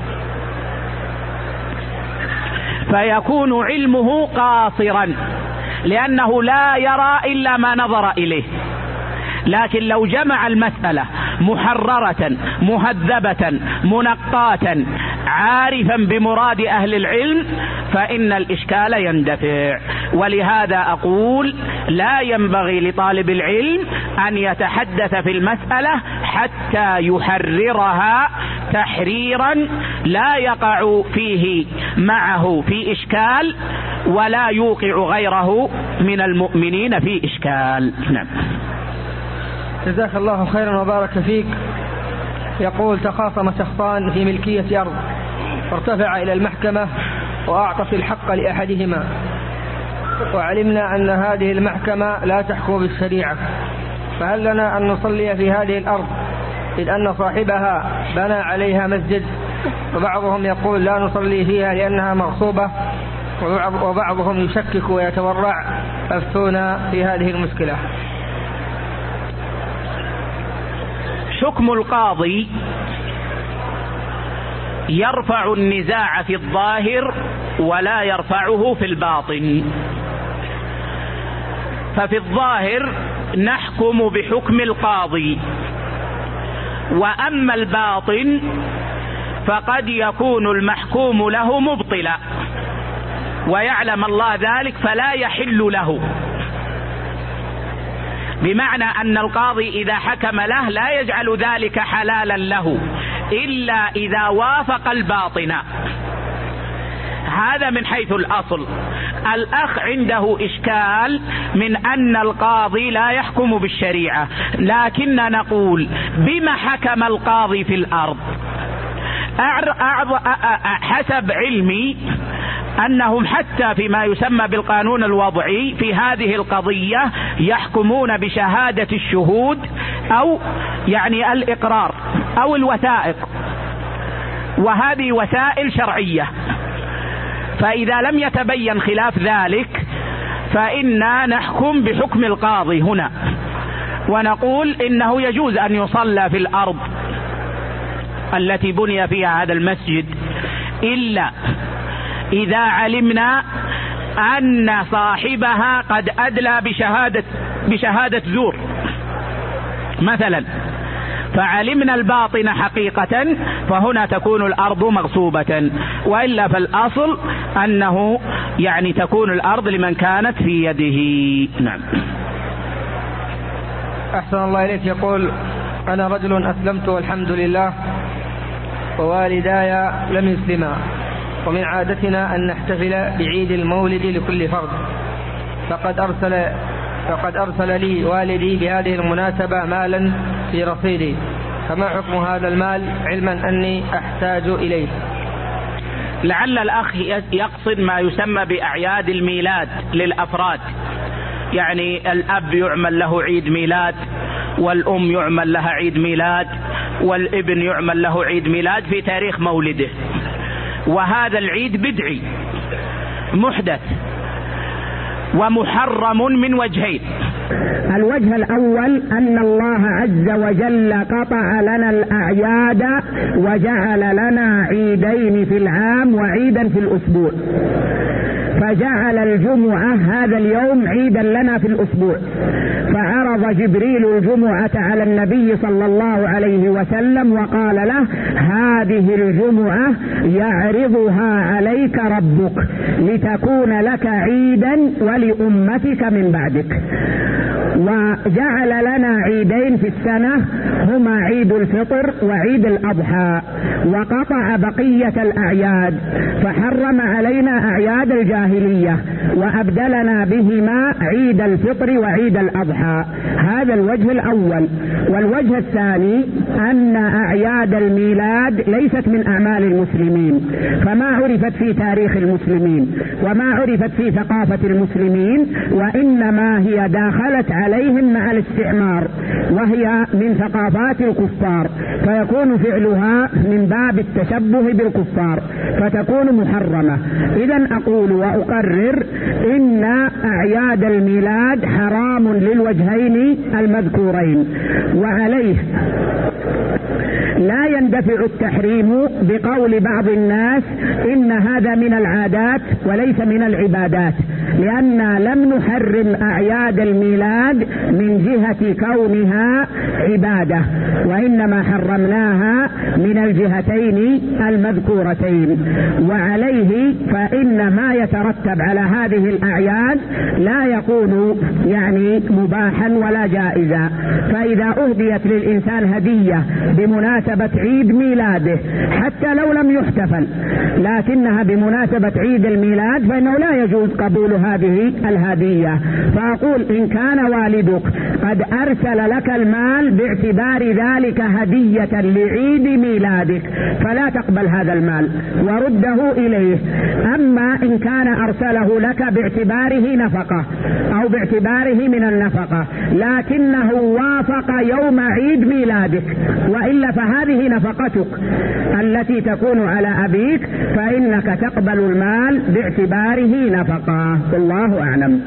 فيكون علمه قاصرا، لأنه لا يرى إلا ما نظر إليه. لكن لو جمع المسألة محررة مهذبة منقاة عارفا بمراد أهل العلم فإن الإشكال يندفع. ولهذا أقول لا ينبغي لطالب العلم أن يتحدث في المسألة حتى يحررها تحريرا لا يقع فيه معه في إشكال ولا يوقع غيره من المؤمنين في إشكال. نعم. جزاك الله خيرا وبارك فيك. يقول: تخاصم شخصان في ملكية أرض فارتفع إلى المحكمة وأعطت الحق لأحدهما، وعلمنا أن هذه المحكمة لا تحكم بالشريعة، فهل لنا أن نصلي في هذه الأرض إذ أن صاحبها بنى عليها مسجد؟ وبعضهم يقول لا نصلي فيها لأنها مغصوبة، وبعضهم يشكك ويتورع. أفتونا في هذه المشكلة. حكم القاضي يرفع النزاع في الظاهر ولا يرفعه في الباطن. ففي الظاهر نحكم بحكم القاضي، وأما الباطن فقد يكون المحكوم له مبطلا ويعلم الله ذلك فلا يحل له، بمعنى أن القاضي إذا حكم له لا يجعل ذلك حلالا له إلا إذا وافق الباطن. هذا من حيث الأصل. الأخ عنده إشكال من أن القاضي لا يحكم بالشريعة، لكن نقول بما حكم القاضي في الأرض؟ حسب علمي أنهم حتى فيما يسمى بالقانون الوضعي في هذه القضية يحكمون بشهادة الشهود أو يعني الإقرار أو الوثائق، وهذه وسائل شرعية. فإذا لم يتبين خلاف ذلك فإنا نحكم بحكم القاضي هنا، ونقول إنه يجوز أن يصلى في الأرض التي بني فيها هذا المسجد، إلا إذا علمنا أن صاحبها قد أدلى بشهادة, بشهادة زور مثلا، فعلمنا الباطن حقيقة، فهنا تكون الأرض مغصوبة. وإلا فالأصل أنه يعني تكون الأرض لمن كانت في يده. نعم. أحسن الله إليك. يقول: أنا رجل أسلمت والحمد لله، ووالداي لم يسلما، ومن عادتنا أن نحتفل بعيد المولد لكل فرد، فقد أرسل فقد أرسل لي والدي بهذه المناسبة مالا في رصيدي، فما حكم هذا المال علما أني أحتاج إليه؟ لعل الأخ يقصد ما يسمى بأعياد الميلاد للأفراد، يعني الأب يعمل له عيد ميلاد، والأم يعمل لها عيد ميلاد، والابن يعمل له عيد ميلاد في تاريخ مولده، وهذا العيد بدعي محدث ومحرم من وجهين. الوجه الأول أن الله عز وجل قطع لنا الأعياد وجعل لنا عيدين في العام وعيدا في الأسبوع، فجعل الجمعة هذا اليوم عيدا لنا في الأسبوع، فعرض جبريل الجمعة على النبي صلى الله عليه وسلم وقال له: هذه الجمعة يعرضها عليك ربك لتكون لك عيدا ولأمتك من بعدك. وجعل لنا عيدين في السنة هما عيد الفطر وعيد الأضحى، وقطع بقية الأعياد، فحرم علينا أعياد الجاهلية وأبدلنا بهما عيد الفطر وعيد الأضحى. هذا الوجه الأول. والوجه الثاني أن أعياد الميلاد ليست من أعمال المسلمين، فما عرفت في تاريخ المسلمين وما عرفت في ثقافة المسلمين، وإنما هي داخلت عليهم مع الاستعمار، وهي من ثقافات الكفار، فيكون فعلها من باب التشبه بالكفار فتكون محرمة. إذن أقول وأقرر إن أعياد الميلاد حرام للوجهين المذكورين، وعليه لا يندفع التحريم بقول بعض الناس إن هذا من العادات وليس من العبادات، لأننا لم نحرم أعياد الميلاد من جهة كونها عبادة، وإنما حرمناها من الجهتين المذكورتين. وعليه فإن ما يترتب على هذه الأعياد لا يكون يعني مباحا ولا جائزا. فإذا أهديت للإنسان هدية بمناسبة عيد ميلاده حتى لو لم يحتفل لكنها بمناسبة عيد الميلاد فإنه لا يجوز قبول هذه الهدية. فأقول إن كان والدك قد أرسل لك المال باعتبار ذلك هدية لعيد ميلادك فلا تقبل هذا المال ورده إليه. أما إن كان أرسله لك باعتباره نفقة أو باعتباره من النفقة لكنه وافق يوم عيد ميلادك وإلا فهذه نفقتك التي تكون على أبيك فإنك تقبل المال باعتباره نفقة. والله أعلم.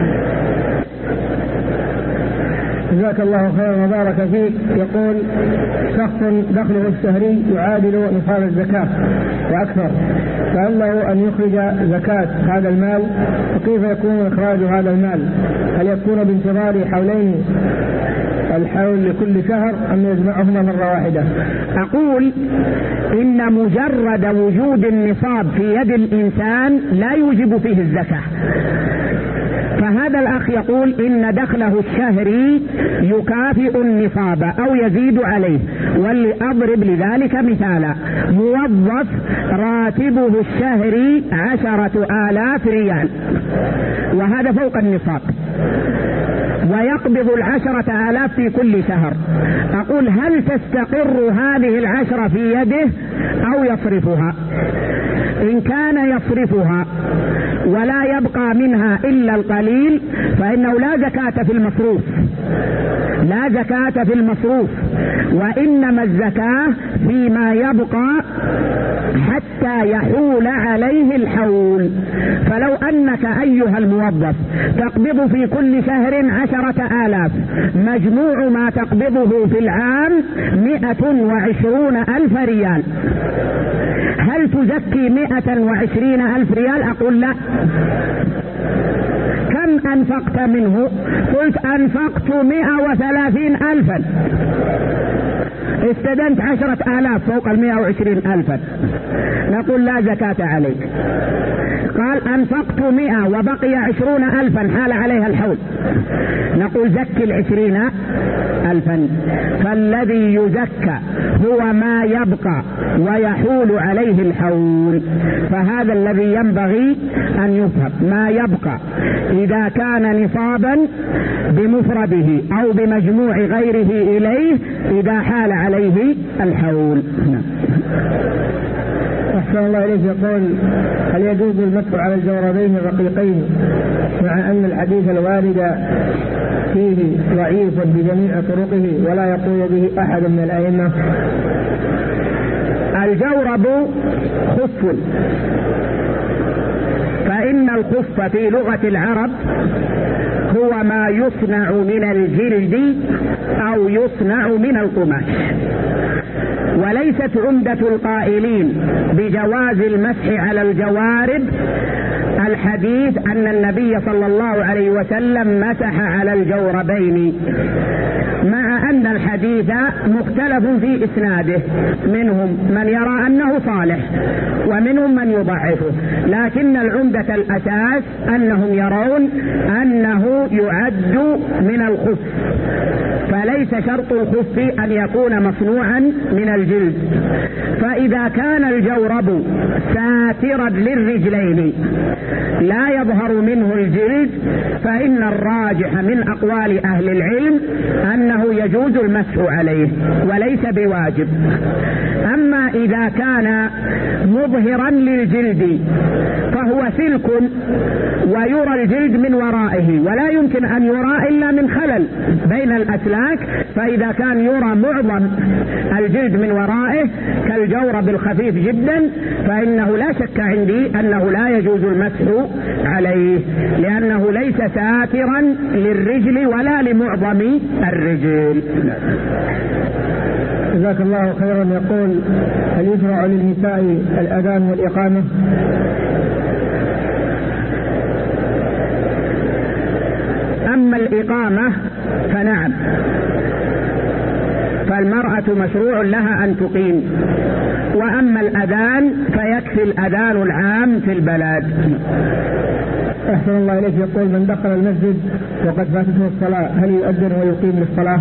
جزاك الله خيرا وبارك فيك. يقول شخص دخله الشهري يعادل نصاب الزكاة وأكثر، فهل له أن يخرج زكاة هذا المال؟ وكيف يكون إخراج هذا المال؟ هل يكون بانتظار حولين الحول لكل شهر أم يجمعهما مرة واحدة؟ أقول إن مجرد وجود النصاب في يد الإنسان لا يوجب فيه الزكاة. فهذا الأخ يقول إن دخله الشهري يكافئ النصاب أو يزيد عليه، ولأضرب لذلك مثالا: موظف راتبه الشهري عشرة آلاف ريال وهذا فوق النصاب ويقبض العشرة آلاف في كل شهر. أقول هل تستقر هذه العشرة في يده أو يصرفها؟ إن كان يصرفها ولا يبقى منها إلا القليل فإنه لا زكاة في المصروف، لا زكاة في المصروف، وإنما الزكاة فيما يبقى حتى يحول عليه الحول. فلو أنك أيها الموظف تقبض في كل شهر عشرة آلاف، مجموع ما تقبضه في العام مئة وعشرون ألف ريال، هل تزكي مئة وعشرين ألف ريال؟ أقول لا. كم أنفقت منه؟ قلت أنفقت مئة وثلاثين ألفا، استدنت عشرة آلاف فوق المئة وعشرين ألفا، نقول لا زكاة عليك. قال أنفقت مئة وبقي عشرون ألفا حال عليها الحول، نقول زكي العشرين ألفا. فالذي يزكى هو ما يبقى ويحول عليه الحول، فهذا الذي ينبغي أن يفهم ما يبقى إذا كان نصابا بمفرده أو بمجموع غيره إليه إذا حال عليه الحول. أحسن الله إليك. يقول هل يجوز المسح على الجوربين الرقيقين مع أن الحديث الوارد فيه ضعيف بجميع طرقه ولا يقول به أحد من الأئمة؟ الجورب خف، فإن الخف في لغة العرب هو ما يصنع من الجلد أو يصنع من القماش، وليست عمدة القائلين بجواز المسح على الجوارب الحديث أن النبي صلى الله عليه وسلم مسح على الجوربين، مع أن الحديث مختلف في إسناده، منهم من يرى أنه صالح ومنهم من يضعفه، لكن العمدة الأساس أنهم يرون أنه يعد من الخف، فليس شرط الخف أن يكون مصنوعا من الجلد. فإذا كان الجورب ساترا للرجلين لا يظهر منه الجلد فإن الراجح من أقوال أهل العلم أنه يجوز المسح عليه وليس بواجب. أما إذا كان مظهرا للجلد فهو سلك ويرى الجلد من ورائه ولا يمكن أن يرى إلا من خلل بين الأسلاك، فإذا كان يرى معظم الجلد من ورائه كالجورب الخفيف جدا فإنه لا شك عندي أنه لا يجوز المسح عليه، لأنه ليس ساترا للرجل ولا لمعظم الرجل. جزاك الله خيرا. يقول: هل يشرع للنساء الأذان والإقامة؟ أما الإقامة فنعم، فالمرأة مشروع لها أن تقيم، وأما الأذان فيكفي الأذان العام في البلد. أحسن الله إليك. يقول: من دخل المسجد وقد فاتته الصلاة هل يؤذن ويقيم للصلاة؟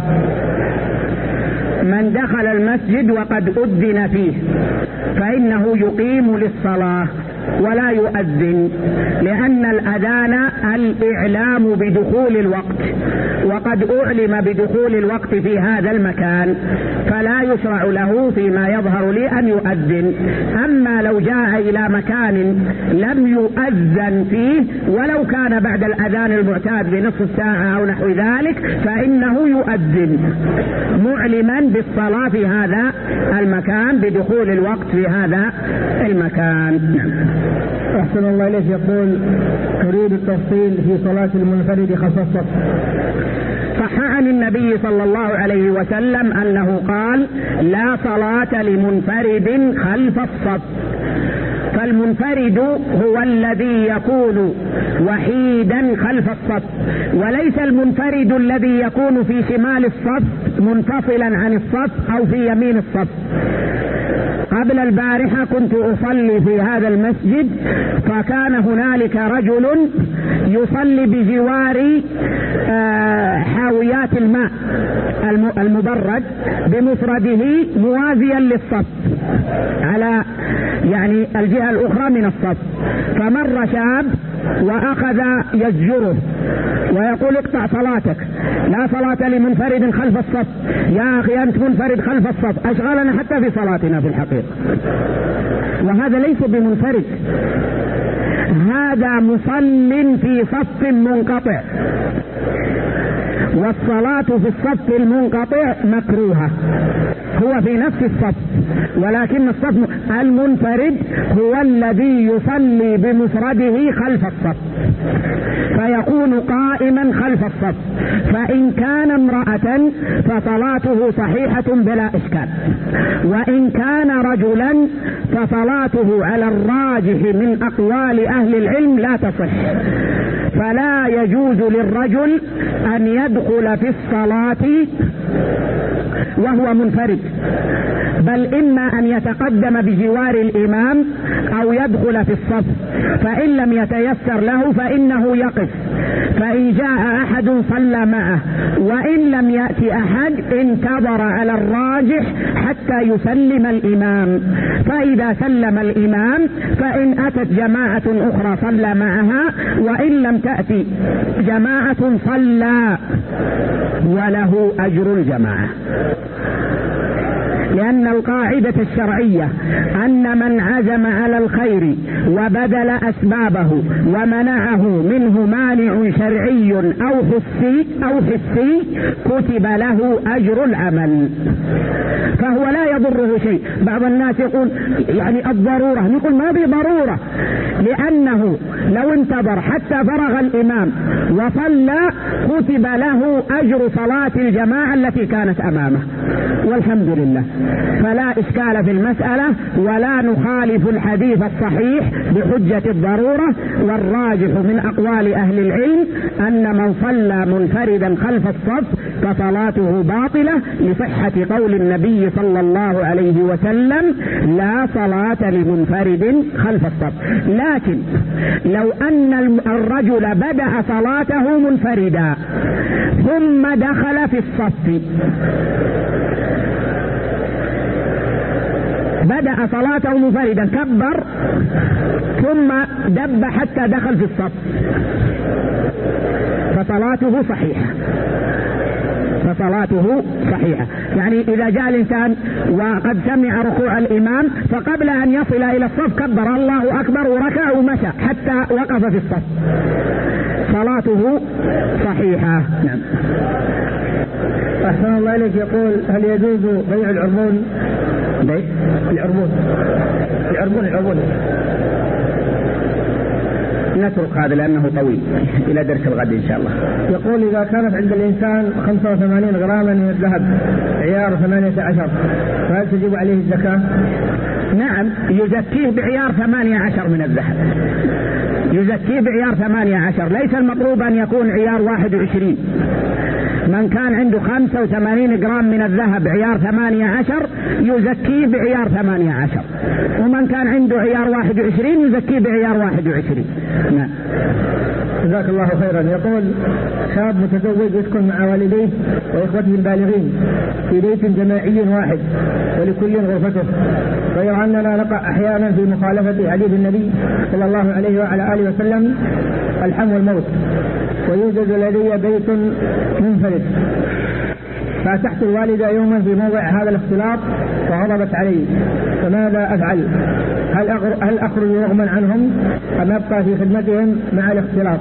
من دخل المسجد وقد أذن فيه فإنه يقيم للصلاة ولا يؤذن، لأن الأذان الإعلام بدخول الوقت، وقد أعلم بدخول الوقت في هذا المكان فلا يشرع له فيما يظهر لي أن يؤذن. أما لو جاء إلى مكان لم يؤذن فيه ولو كان بعد الأذان المعتاد بنصف ساعة أو نحو ذلك فإنه يؤذن معلما بالصلاة في هذا المكان بدخول الوقت في هذا المكان. أحسن الله إليك. يقول: تريد التفصيل في صلاة المنفرد خلف الصف. صح عن النبي صلى الله عليه وسلم أنه قال: لا صلاة لمنفرد خلف الصف. فالمنفرد هو الذي يكون وحيدا خلف الصف، وليس المنفرد الذي يكون في شمال الصف منفصلا عن الصف أو في يمين الصف. قبل البارحة كنت أصلي في هذا المسجد فكان هنالك رجل يصلي بجوار حاويات الماء المبرد بمفرده موازيا للصف على يعني الجهة الأخرى من الصف، فمر شاب وأخذ يزجره ويقول: اقطع صلاتك، لا صلاة لمنفرد خلف الصف، يا أخي أنت منفرد خلف الصف، أشغلنا حتى في صلاتنا في الحقيقة. وهذا ليس بمنفرد، هذا مصل في صف منقطع، والصلاة في الصف المنقطع مكروهة، هو في نفس الصف ولكن الصف المنفرد هو الذي يصلي بمفرده خلف الصف فيكون قائما خلف الصف، فإن كان امرأة فصلاته صحيحة بلا إشكال، وإن كان رجلا فصلاته على الراجح من أقوال أهل العلم لا تصح. فلا يجوز للرجل أن يدخل في الصلاة وهو منفرد، بل إما أن يتقدم بجوار الإمام أو يدخل في الصف، فإن لم يتيسر له فإنه يقف، فإن جاء أحد صلى معه، وإن لم يأتي أحد انتظر على الراجح حتى يسلم الإمام، فإذا سلم الإمام فإن أتت جماعة أخرى صلى معها، وإن لم تأتي جماعة صلى وله أجر الجماعة. لأن القاعدة الشرعية أن من عزم على الخير وبذل أسبابه ومنعه منه مانع شرعي أو حسي أو حسي كتب له أجر العمل، فهو لا يضره شيء. بعض الناس يقول يعني الضرورة، نقول ما في ضرورة، لأنه لو انتظر حتى فرغ الإمام وصلى كتب له أجر صلاة الجماعة التي كانت أمامه، والحمد لله. فلا إشكال في المسألة ولا نخالف الحديث الصحيح بحجة الضرورة. والراجح من أقوال أهل العلم أن من صلى منفردا خلف الصف فصلاته باطلة لصحة قول النبي صلى الله عليه وسلم لا صلاة لمنفرد خلف الصف. لكن لو أن الرجل بدأ صلاته منفردا ثم دخل في الصف بدأ صلاته منفردا كبر ثم دب حتى دخل في الصف فصلاته صحيحة فصلاته صحيحة. يعني إذا جاء الإنسان وقد سمع ركوع الإمام فقبل أن يصل إلى الصف كبر الله أكبر وركع ومشى حتى وقف في الصف صلاته صحيحة. نعم. أحسن الله إليك. يقول هل يجوز بيع العربون؟ بيع العربون العربون العربون نترك هذا لأنه طويل إلى درس الغد إن شاء الله. يقول إذا كانت عند الإنسان خمسة وثمانين غراما من الذهب عيار ثمانية عشر فهل تجب عليه الزكاة؟ نعم يزكيه بعيار ثمانية عشر من الذهب، يزكيه بعيار ثمانية عشر، ليس المطلوب أن يكون عيار واحد وعشرين. من كان عنده خمسة وثمانين جرام من الذهب عيار ثمانية عشر يزكيه بعيار ثمانية عشر، ومن كان عنده عيار واحد وعشرين يزكيه بعيار واحد وعشرين. نعم. جزاك الله خيرا. يقول شاب متزوج يسكن مع والديه وإخوته البالغين في بيت جماعي واحد ولكل غرفته، غير أننا نقع أحيانا في مخالفة حديث النبي صلى الله عليه وعلى آله وسلم الحم والموت، ويوجد لدي بيت منفرد، فأتحت الوالدة يوما في موضع هذا الاختلاط فغضبت علي، فماذا أفعل؟ هل أخرج رغما عنهم أم أبقى في خدمتهم مع الاختلاط؟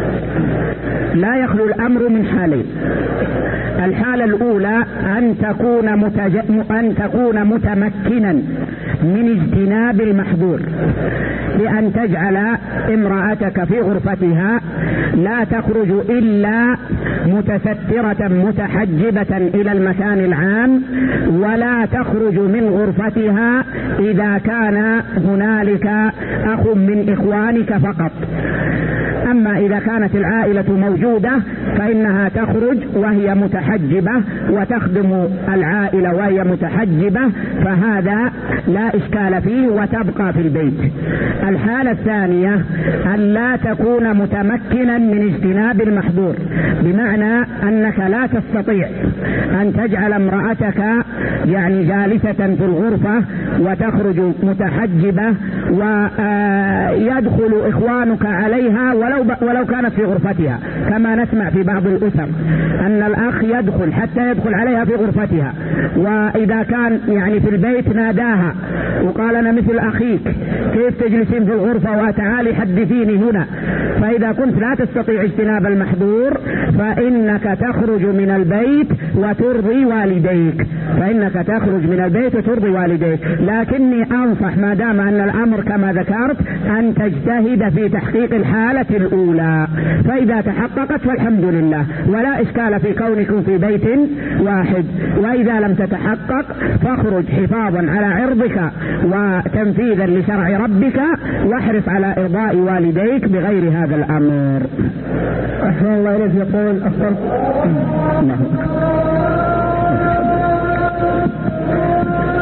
لا يخلو الأمر من حالين. الحالة الأولى أن تكون, متج... أن تكون متمكنا من اجتناب المحظور، بأن تجعل امرأتك في غرفتها لا تخرج إلا متسترة متحجبة إلى المكان العام، ولا تخرج من غرفتها إذا كان هنالك أخ من إخوانك فقط. أما إذا كانت العائلة موجودة فإنها تخرج وهي متحجبة وتخدم العائلة وهي متحجبة، فهذا لا إشكال فيه وتبقى في البيت. الحالة الثانية أن لا تكون متمكنا من اجتناب المحظور، بمعنى أنك لا تستطيع أن تجعل امرأتك يعني جالسة في الغرفة وتخرج متحجبة ويدخل إخوانك عليها ولو ولو كانت في غرفتها، كما نسمع في بعض الأسر أن الأخ يدخل حتى يدخل عليها في غرفتها، وإذا كان يعني في البيت ناداها وقال أنا مثل أخيك كيف تجلسين في الغرفة وتعالي حدثيني هنا. فإذا كنت لا تستطيع اجتناب المحظور فإنك تخرج من البيت وترضي والديك، فإنك تخرج من البيت وترضي والديك. لكني أنصح ما دام أن الأمر كما ذكرت أن تجتهد في تحقيق الحالة الأولى، فإذا تحققت فالحمد لله ولا إشكال في كونكم في بيت واحد، وإذا لم تتحقق فاخرج حفاظا على عرضك وتنفيذا لشرع ربك، واحرص على إرضاء والديك بغير هذا الأمر. أحسن الله إليك. يقول أفضل